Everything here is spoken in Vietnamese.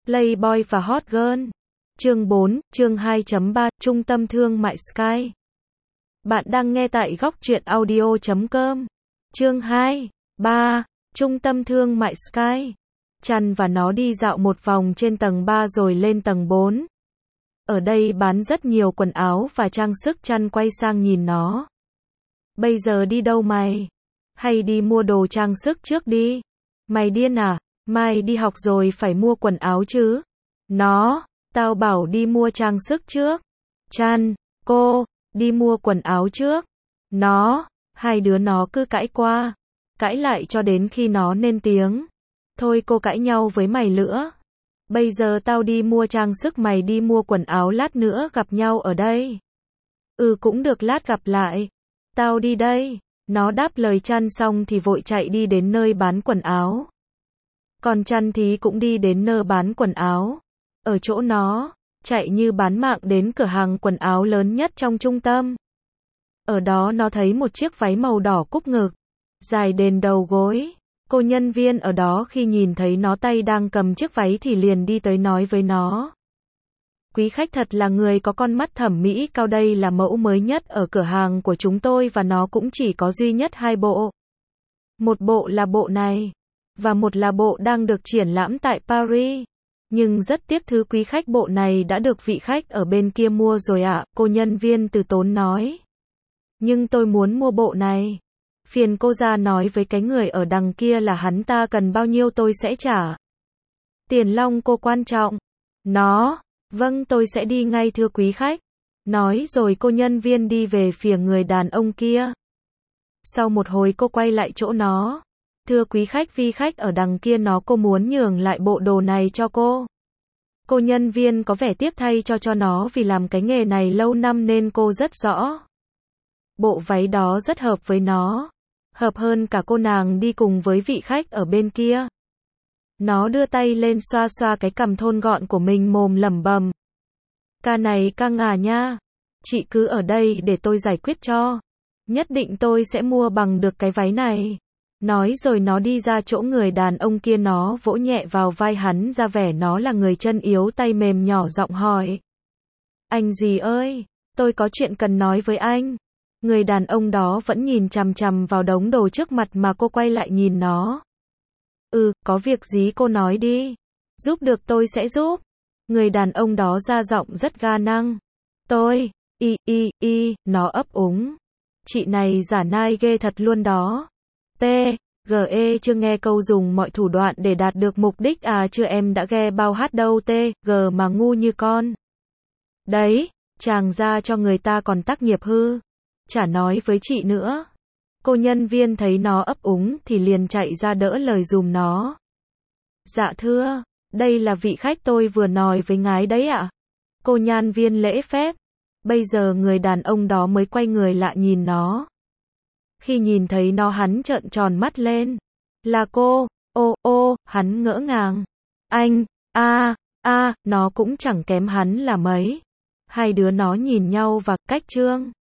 Playboy và Hot Girl. Chương 4, chương 2.3, Trung tâm thương mại Sky. Bạn đang nghe tại góc truyện audio.com. Chương 2, 3, Trung tâm thương mại Sky. Trăn và nó đi dạo một vòng trên tầng 3 rồi lên tầng 4. Ở đây bán rất nhiều quần áo và trang sức. Trăn quay sang nhìn nó. Bây giờ đi đâu mày? Hay đi mua đồ trang sức trước đi? Mày điên à? Mai đi học rồi phải mua quần áo chứ? Nó, tao bảo đi mua trang sức trước. Trăn, cô, đi mua quần áo trước. Nó, hai đứa nó cứ cãi qua, cãi lại cho đến khi nó lên tiếng. Thôi cô cãi nhau với mày nữa. Bây giờ tao đi mua trang sức, mày đi mua quần áo, lát nữa gặp nhau ở đây. Cũng được, lát gặp lại. Tao đi đây. Nó đáp lời Trăn xong thì vội chạy đi đến nơi bán quần áo. Còn Trăn thì cũng đi đến nơi bán quần áo. Ở chỗ nó, chạy như bán mạng đến cửa hàng quần áo lớn nhất trong trung tâm. Ở đó nó thấy một chiếc váy màu đỏ cúp ngực, dài đến đầu gối. Cô nhân viên ở đó khi nhìn thấy nó tay đang cầm chiếc váy thì liền đi tới nói với nó. Quý khách thật là người có con mắt thẩm mỹ cao, đây là mẫu mới nhất ở cửa hàng của chúng tôi và nó cũng chỉ có duy nhất 2 bộ. Một bộ là bộ này, và một là bộ đang được triển lãm tại Paris. Nhưng rất tiếc thứ quý khách, bộ này đã được vị khách ở bên kia mua rồi ạ, cô nhân viên từ tốn nói. Nhưng tôi muốn mua bộ này. Phiền cô ra nói với cái người ở đằng kia là hắn ta cần bao nhiêu tôi sẽ trả. Tiền long cô quan trọng. Nó, vâng tôi sẽ đi ngay thưa quý khách. Nói rồi cô nhân viên đi về phía người đàn ông kia. Sau một hồi cô quay lại chỗ nó. Thưa quý khách, vị khách ở đằng kia cô muốn nhường lại bộ đồ này cho cô. Cô nhân viên có vẻ tiếc thay cho nó vì làm cái nghề này lâu năm nên cô rất rõ. Bộ váy đó rất hợp với nó. Hợp hơn cả cô nàng đi cùng với vị khách ở bên kia. Nó đưa tay lên xoa xoa cái cằm thon gọn của mình, mồm lẩm bẩm. Ca này căng à nha. Chị cứ ở đây để tôi giải quyết cho. Nhất định tôi sẽ mua bằng được cái váy này. Nói rồi nó đi ra chỗ người đàn ông kia, nó vỗ nhẹ vào vai hắn, ra vẻ nó là người chân yếu tay mềm, nhỏ giọng hỏi. Anh gì ơi, tôi có chuyện cần nói với anh. Người đàn ông đó vẫn nhìn chằm chằm vào đống đồ trước mặt mà cô quay lại nhìn nó. Có việc gì cô nói đi. Giúp được tôi sẽ giúp. Người đàn ông đó ra giọng rất ga năng. Tôi, nó ấp úng. Chị này giả nai ghê thật luôn đó. T.G.E. chưa nghe câu dùng mọi thủ đoạn để đạt được mục đích à, chưa em đã ghe bao hát đâu T.G. mà ngu như con. Đấy, chàng ra cho người ta còn tác nghiệp hư. Chả nói với chị nữa. Cô nhân viên thấy nó ấp úng thì liền chạy ra đỡ lời dùm nó. Dạ thưa, đây là vị khách tôi vừa nói với ngái đấy ạ. Cô nhân viên lễ phép. Bây giờ người đàn ông đó mới quay người lại nhìn nó. Khi nhìn thấy nó hắn trợn tròn mắt lên. Là cô, hắn ngỡ ngàng. Anh, nó cũng chẳng kém hắn là mấy. Hai đứa nó nhìn nhau và cách trương.